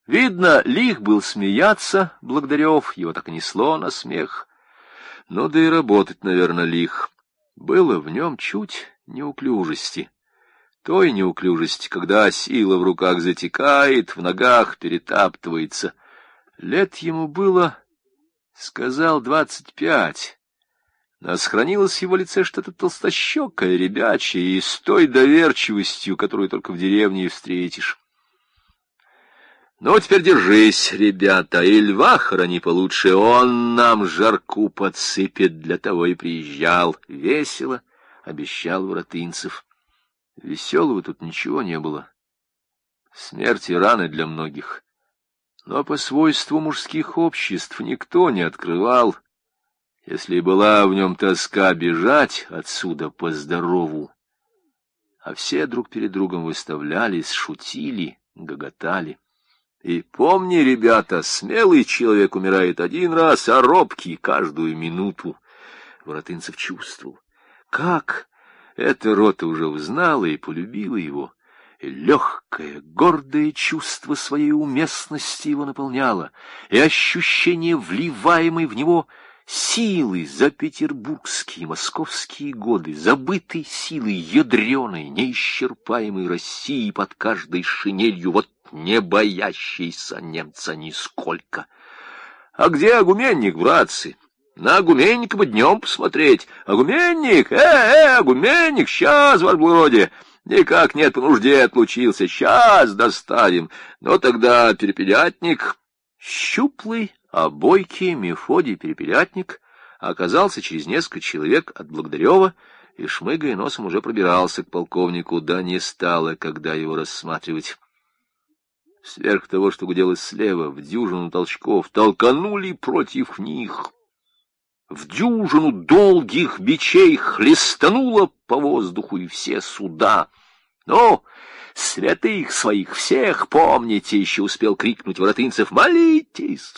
Видно, лих был смеяться, Благодарев, его так и несло на смех. Ну да и работать, наверное, лих. Было в нем чуть неуклюжести. Той неуклюжести, когда сила в руках затекает, в ногах перетаптывается. Лет ему было, сказал, 25. Но сохранилось в его лице что-то толстощекое, ребячее, и с той доверчивостью, которую только в деревне и встретишь. Ну, теперь держись, ребята, и льва храни получше, он нам жарку подсыпет, для того и приезжал. Весело обещал Воротынцев. Веселого тут ничего не было. Смерть и раны для многих. Но по свойству мужских обществ никто не открывал. Если и была в нем тоска бежать отсюда по-здорову, а все друг перед другом выставлялись, шутили, гоготали. И помни, ребята, смелый человек умирает один раз, а робкий каждую минуту. Воротынцев чувствовал, как эта рота уже узнала и полюбила его, и легкое, гордое чувство своей уместности его наполняло, и ощущение вливаемой в него силы за петербургские, московские годы, забытой силы ядреной, неисчерпаемой России под каждой шинелью, вот не боящейся немца нисколько. А где Агуменник, братцы? На Агуменника бы днем посмотреть. Агуменник, Агуменник, сейчас, ваше благородие. Никак нет, по нужде отлучился, сейчас доставим. Но тогда Перепелятник, щуплый, а бойкий Мефодий Перепелятник, оказался через несколько человек от Благодарева и, шмыгая носом, уже пробирался к полковнику, да не стало, когда его рассматривать. Сверх того, что гудело слева, в дюжину толчков толканули против них. В дюжину долгих бичей хлестануло по воздуху и все суда. «Ну, святых своих всех помните!» — еще успел крикнуть Воротынцев. «Молитесь!»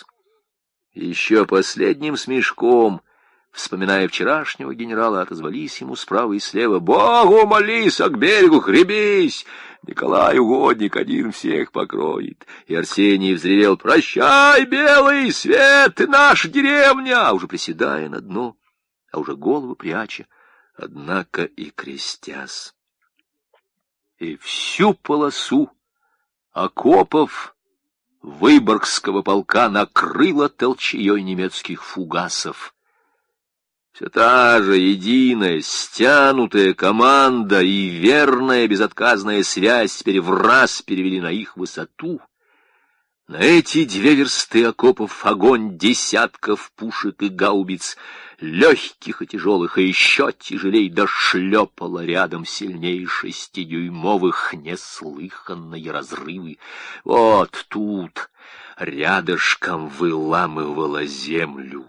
Еще последним смешком, вспоминая вчерашнего генерала, отозвались ему справа и слева: «Богу молись, а к берегу гребись! Николай угодник один всех покроет!» И Арсений взревел: «Прощай, белый свет, наша деревня!» Уже приседая на дно, а уже голову пряча, однако и крестясь. И всю полосу окопов Выборгского полка накрыло толчеей немецких фугасов. Все та же единая, стянутая команда и верная безотказная связь теперь враз перевели на их высоту. На эти 2 версты окопов огонь десятков пушек и гаубиц, легких и тяжелых, и еще тяжелей, дошлепало рядом сильнее 6-дюймовых, неслыханные разрывы. Вот тут рядышком выламывало землю.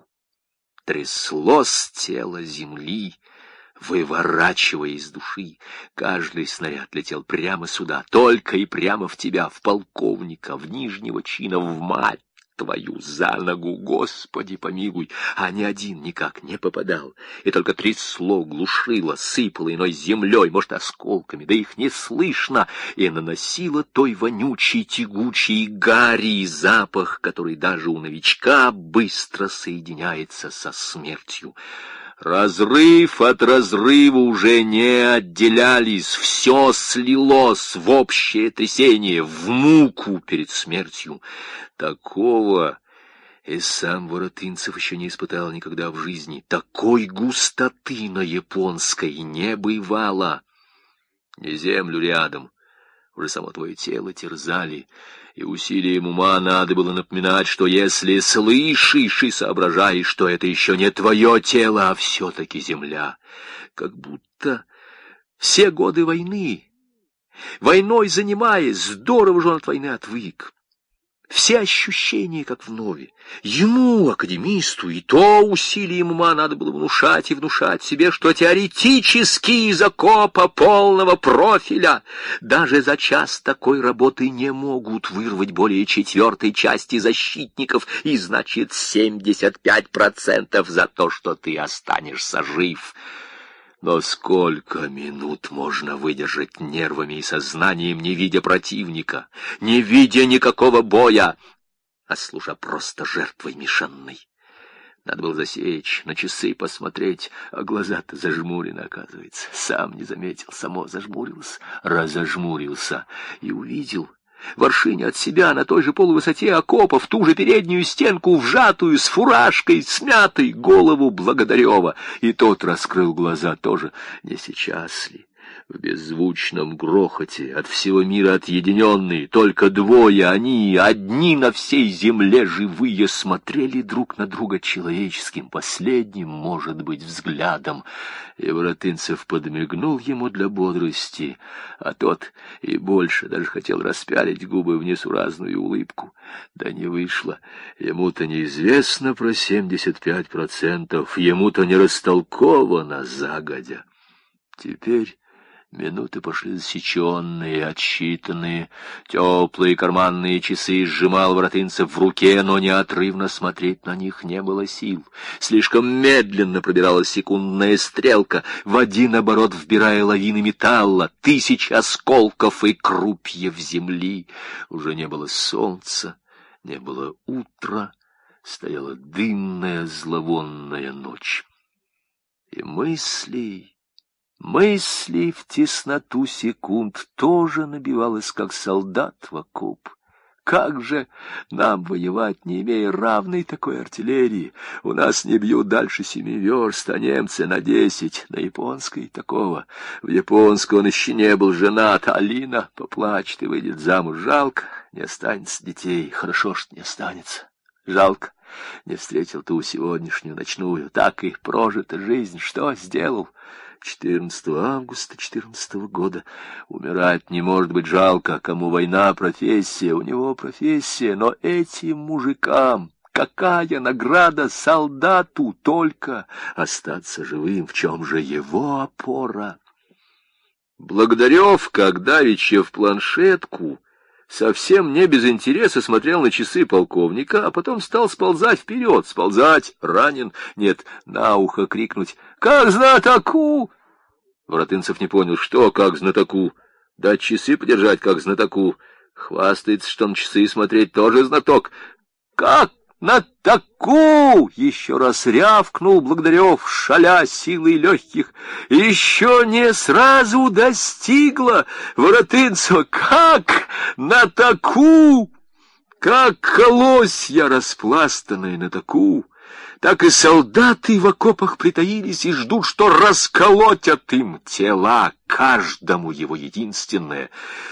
Тряслось тело земли, выворачивая из души. Каждый снаряд летел прямо сюда, только и прямо в тебя, в полковника, в нижнего чина, в мать твою за ногу, Господи помилуй. А ни один никак не попадал, и только трясло, глушило, сыпало иной землей, может, осколками, да их не слышно, и наносило той вонючей, тягучей гари запах, который даже у новичка быстро соединяется со смертью. Разрыв от разрыва уже не отделялись, все слилось в общее трясение, в муку перед смертью. Такого и сам Воротынцев еще не испытал никогда в жизни. Такой густоты на японской не бывало. Не землю рядом, уже само твое тело терзали, и усилием ума надо было напоминать, что если слышишь и соображаешь, что это еще не твое тело, а все-таки земля. Как будто все годы войны, войной занимаясь, здорово же он от войны отвык. Все ощущения, как вновь. Ему, академисту, и то усилием ума надо было внушать и внушать себе, что теоретически из окопа полного профиля даже за час такой работы не могут вырвать более 1/4 части защитников, и значит 75% за то, что ты останешься жив. Но сколько минут можно выдержать нервами и сознанием, не видя противника, не видя никакого боя, а служа просто жертвой мишенной? Надо было засечь, на часы посмотреть, а глаза-то зажмурены, оказывается. Сам не заметил, само зажмурился, разожмурился и увидел в аршине от себя, на той же полувысоте окопа, в ту же переднюю стенку, вжатую, с фуражкой, смятой, голову Благодарева. И тот раскрыл глаза тоже, не сейчас ли. В беззвучном грохоте, от всего мира отъединенные, только двое, они, одни на всей земле живые, смотрели друг на друга человеческим, последним, может быть, взглядом. И Воротынцев подмигнул ему для бодрости, а тот и больше даже хотел распялить губы в несуразную улыбку. Да не вышло. Ему-то неизвестно про 75%, ему-то не растолковано загодя. Теперь минуты пошли засеченные, отсчитанные. Теплые карманные часы сжимал Воротынцев в руке, но неотрывно смотреть на них не было сил. Слишком медленно пробиралась секундная стрелка, в один оборот вбирая лавины металла, тысячи осколков и крупьев земли. Уже не было солнца, не было утра, стояла дымная зловонная ночь. И мысли в тесноту секунд тоже набивалась, как солдат в окоп. Как же нам воевать, не имея равной такой артиллерии? У нас не бьют дальше 7 верст, а немцы на 10, на японской такого. В японской он еще не был женат, а Алина поплачет и выйдет замуж. Жалко, не останется детей, хорошо, что не останется. Жалко, не встретил ту сегодняшнюю ночную, так и прожита жизнь, что сделал? 14 августа 14 года. Умирать не может быть жалко, кому война, профессия, у него профессия, но этим мужикам какая награда солдату, только остаться живым, в чем же его опора? Благодарев, как давеча в планшетку, совсем не без интереса смотрел на часы полковника, а потом стал сползать вперед, сползать, ранен, нет, на ухо крикнуть: «Как знатоку!» Воротынцев не понял, что «как знатоку», дать часы подержать «как знатоку». Хвастается, что на часы смотреть тоже знаток. «Как на таку!» — еще раз рявкнул Благодарев, шаля силой легких. Еще не сразу достигла Воротынцева. «Как на таку!» Как колосья, распластанные на таку, так и солдаты в окопах притаились и ждут, что расколотят им тела, каждому его единственное.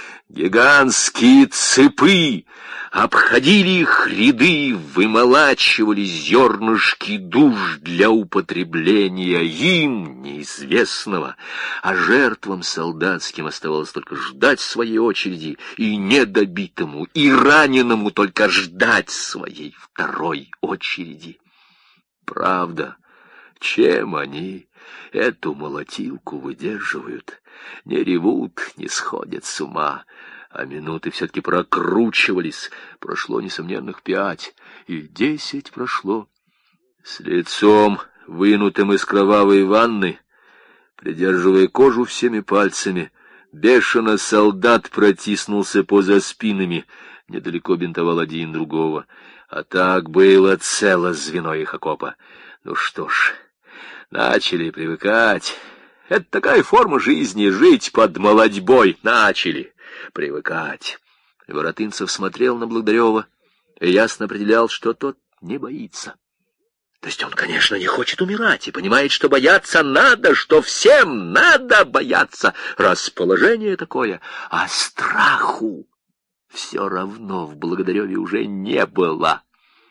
Гигантские цепы обходили их ряды, вымолачивали зернышки душ для употребления им неизвестного, а жертвам солдатским оставалось только ждать своей очереди, и недобитому, и раненому только ждать своей второй очереди. Правда, чем они эту молотилку выдерживают? Не ревут, не сходят с ума, а минуты все-таки прокручивались. Прошло несомненных 5, и 10 прошло. С лицом, вынутым из кровавой ванны, придерживая кожу всеми пальцами, бешено солдат протиснулся поза спинами, недалеко бинтовал один другого. А так было целое звено их окопа. Ну что ж, начали привыкать. Это такая форма жизни — жить под молодьбой. Начали привыкать. Воротынцев смотрел на Благодарева и ясно определял, что тот не боится. То есть он, конечно, не хочет умирать и понимает, что бояться надо, что всем надо бояться. Расположение такое, а страху все равно в Благодареве уже не было.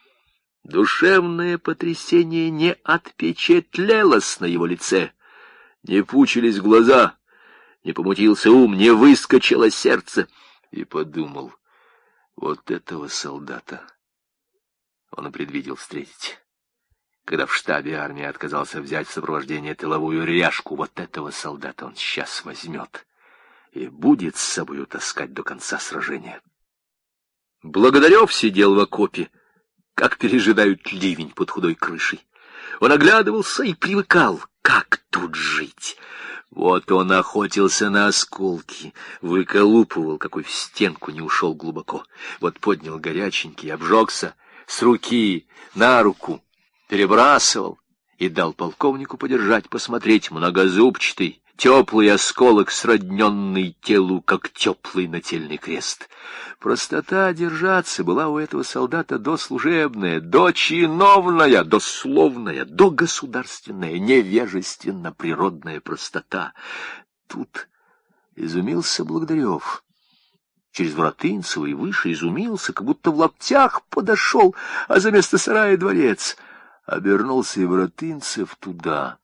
Душевное потрясение не отпечатлелось на его лице. Не пучились глаза, не помутился ум, не выскочило сердце. И подумал: вот этого солдата он и предвидел встретить, когда в штабе армии отказался взять в сопровождение тыловую ряжку. Вот этого солдата он сейчас возьмет и будет с собою таскать до конца сражения. Благодарев сидел в окопе, как пережидают ливень под худой крышей. Он оглядывался и привыкал к как тут жить? Вот он охотился на осколки, выколупывал, какой в стенку не ушел глубоко. Вот поднял горяченький, обжегся, с руки на руку, перебрасывал и дал полковнику подержать, посмотреть. Многозубчатый, теплый осколок, сродненный телу, как теплый нательный крест. Простота держаться была у этого солдата дослужебная, дочиновная, дословная, догосударственная, невежественно-природная простота. Тут изумился Благодарев. Через Воротынцева и выше изумился, как будто в лаптях подошел, а за место сарая дворец. Обернулся и Воротынцев туда.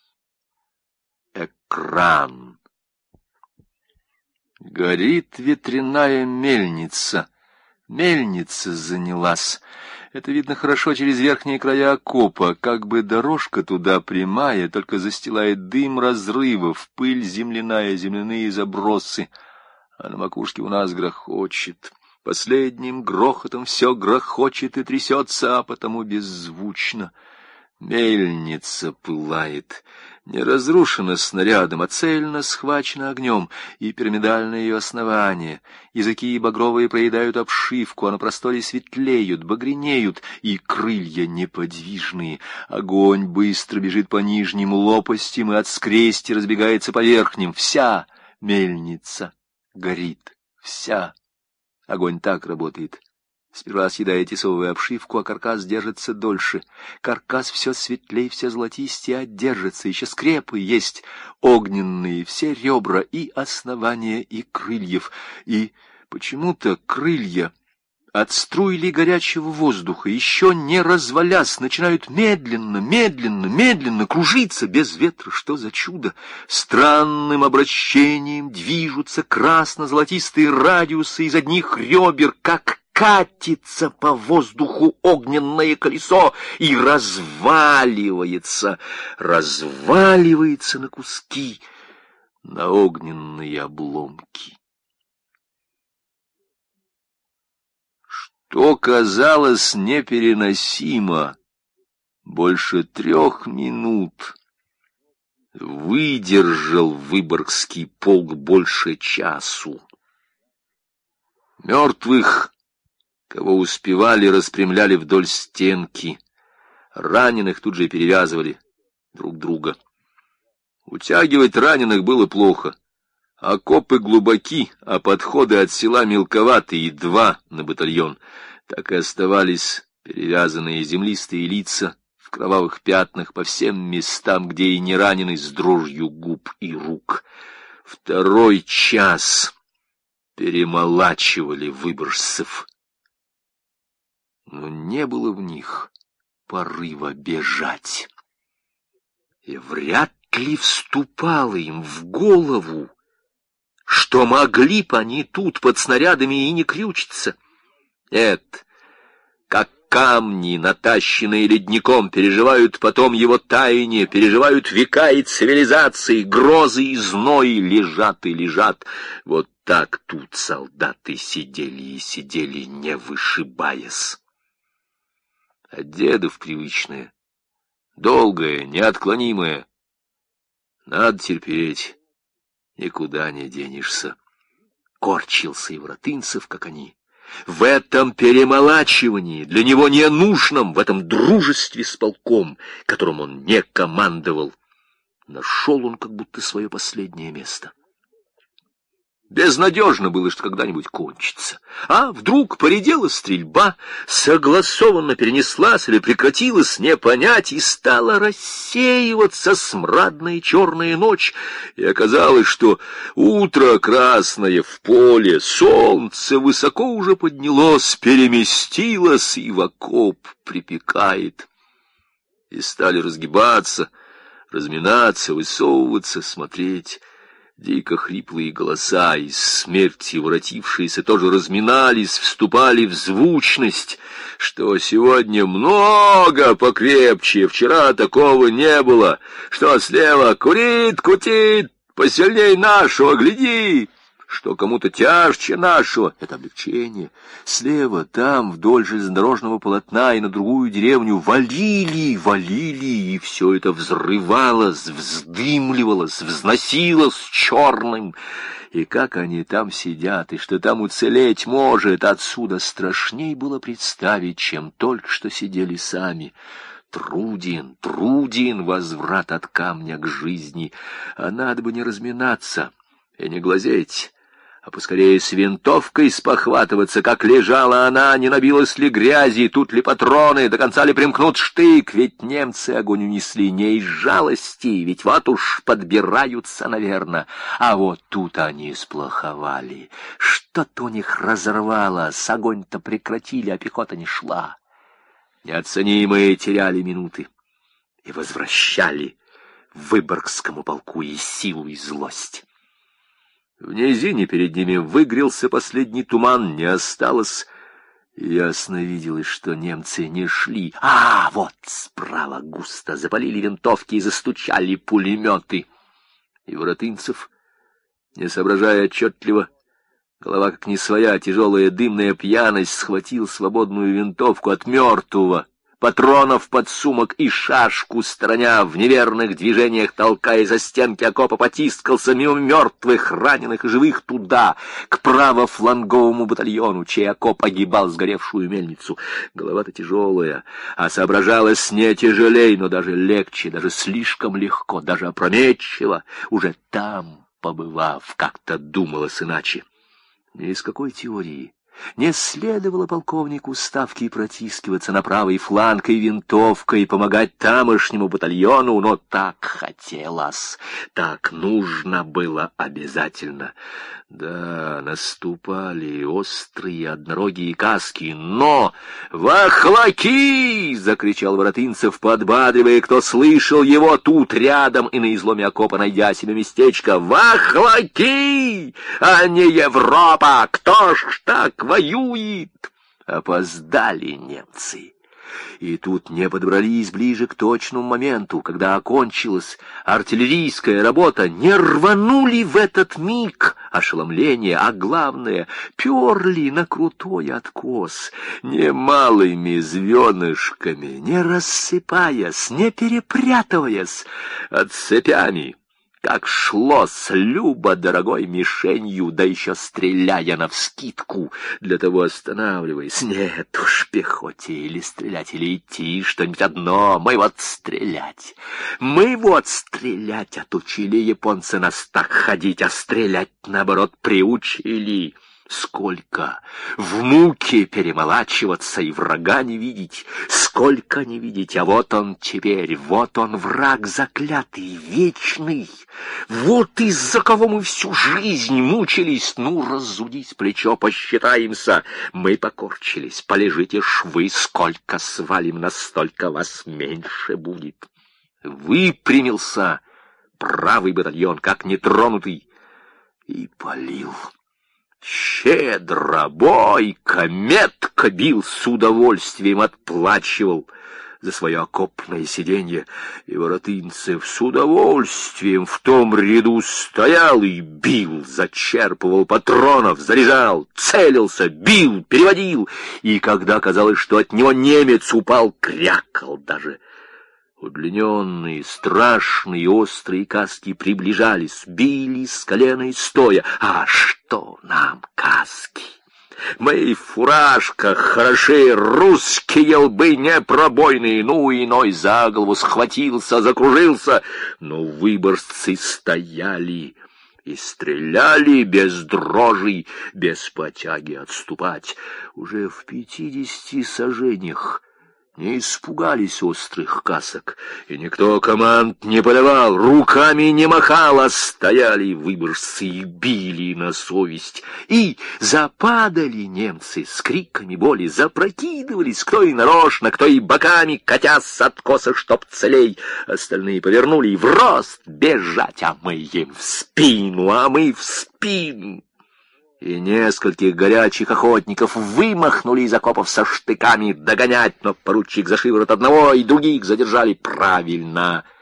Экран. Горит ветряная мельница. Мельница занялась. Это видно хорошо через верхние края окопа, как бы дорожка туда прямая, только застилает дым разрывов, пыль земляная, земляные забросы. А на макушке у нас грохочет. Последним грохотом все грохочет и трясется, а потому беззвучно. Мельница пылает, не разрушена снарядом, а цельно схвачена огнем, и пирамидальное ее основание. Языки багровые проедают обшивку, а на просторе светлеют, багренеют, и крылья неподвижные. Огонь быстро бежит по нижним лопастям и от скрести разбегается по верхним. Вся мельница горит, вся. Огонь так работает. Сперва съедает тесовую обшивку, а каркас держится дольше. Каркас все светлей, все золотистее, а держится. Еще скрепы есть огненные, все ребра и основания, и крыльев. И почему-то крылья от струйли горячего воздуха, еще не развалясь, начинают медленно, медленно, медленно кружиться без ветра. Что за чудо! Странным обращением движутся красно-золотистые радиусы из одних ребер, как катится по воздуху огненное колесо и разваливается на куски, на огненные обломки. Что казалось непереносимо больше 3 минут, выдержал Выборгский полк больше часу. Мертвых, кого успевали, распрямляли вдоль стенки, раненых тут же перевязывали друг друга. Утягивать раненых было плохо. Окопы глубоки, а подходы от села мелковаты, и 2 на батальон. Так и оставались перевязанные землистые лица в кровавых пятнах по всем местам, где и не раненый, с дрожью губ и рук. 2 час перемолачивали выборжцев. Но не было в них порыва бежать. И вряд ли вступало им в голову, что могли б они тут под снарядами и не крючиться. Нет, как камни, натащенные ледником, переживают потом его таяние, переживают века и цивилизации, грозы и знои, лежат и лежат. Вот так тут солдаты сидели и сидели, не вышибаясь. А дедов привычное, долгое, неотклонимое. Надо терпеть, никуда не денешься. Корчился и Воротынцев, как они. В этом перемолачивании, для него не нужном, в этом дружестве с полком, которым он не командовал, нашел он как будто свое последнее место. Безнадежно было, что когда-нибудь кончится. А вдруг поредела стрельба, согласованно перенеслась или прекратилась, не понять, и стала рассеиваться смрадная черная ночь. И оказалось, что утро красное в поле, солнце высоко уже поднялось, переместилось и в окоп припекает. И стали разгибаться, разминаться, высовываться, смотреть. Дико хриплые голоса, из смерти воротившиеся, тоже разминались, вступали в звучность, что сегодня много покрепче, вчера такого не было, что слева курит, кутит, посильней нашего, гляди, что кому-то тяжче нашего. Это облегчение. Слева, там, вдоль железнодорожного полотна и на другую деревню валили, и все это взрывалось, вздымливалось, взносилось черным. И как они там сидят, и что там уцелеть может, отсюда страшней было представить, чем только что сидели сами. Труден, возврат от камня к жизни, а надо бы не разминаться и не глазеть, а поскорее с винтовкой спохватываться, как лежала она, не набилась ли грязи, тут ли патроны, до конца ли примкнут штык, ведь немцы огонь унесли не из жалости, ведь вот уж подбираются, наверное, а вот тут они сплоховали, что-то у них разорвалось, огонь-то прекратили, а пехота не шла. Неоценимые теряли минуты и возвращали Выборгскому полку и силу, и злость. В низине перед ними выгрелся последний туман, не осталось. Ясно виделось, что немцы не шли. А вот справа густо запалили винтовки и застучали пулеметы. И Воротынцев, не соображая отчетливо, голова как не своя, тяжелая дымная пьяность, схватил свободную винтовку от мертвого, патронов под сумок и шашку, стороня в неверных движениях, толкая за стенки окопа, потискался мимо мертвых, раненых и живых туда, к правофланговому батальону, чей окоп огибал сгоревшую мельницу. Голова-то тяжелая, а соображалась не тяжелей, но даже легче, даже слишком легко, даже опрометчиво. Уже там, побывав, как-то думалось иначе. Ни из какой теории не следовало полковнику Ставки протискиваться на правый фланг и винтовкой помогать тамошнему батальону, но так хотелось, так нужно было обязательно. Да, наступали острые однорогие каски, но «Вахлаки!» — закричал Воротынцев, подбадривая, кто слышал его тут рядом и на изломе окопа, найдя себе местечко. «Вахлаки! А не Европа! Кто ж так воюет?» Опоздали немцы. И тут не подобрались ближе к точному моменту, когда окончилась артиллерийская работа, не рванули в этот миг ошеломление, а главное, перли на крутой откос, не малыми звенышками, не рассыпаясь, не перепрятываясь, а цепями, как шло с любо-дорогой мишенью, да еще стреляя навскидку, для того останавливаясь. Нет уж, пехоте или стрелять, или идти, что-нибудь одно. Мы вот стрелять отучили японцы нас так ходить, а стрелять, наоборот, приучили. Сколько в муке перемолачиваться и врага не видеть, сколько не видеть, а вот он теперь, вот он враг заклятый, вечный, вот из-за кого мы всю жизнь мучились. Ну, разудись плечо, посчитаемся. Мы покорчились, полежите ж вы, сколько свалим, настолько вас меньше будет. Выпрямился правый батальон, как нетронутый, и полил. Щедро, бойко, метко бил, с удовольствием отплачивал за свое окопное сиденье, и Воротынцев с удовольствием в том ряду стоял и бил, зачерпывал патронов, заряжал, целился, бил, переводил, и когда казалось, что от него немец упал, крякал даже. Удлиненные, страшные, острые каски приближались, били с колена и стоя. А что нам каски? Мы в фуражках хороши, русские лбы непробойные, ну, иной за голову схватился, закружился, но выборжцы стояли и стреляли без дрожи, без потяги отступать. Уже в 50 саженях не испугались острых касок, и никто команд не подавал, руками не махал, а стояли выборжцы и били на совесть. И западали немцы с криками боли, запрокидывались, кто и нарочно, кто и боками, катясь с откоса, чтоб целей. Остальные повернули и в рост бежать, а мы им в спину, а мы в спину. И нескольких горячих охотников вымахнули из окопов со штыками догонять, но поручик за шиворот одного и других задержали правильно.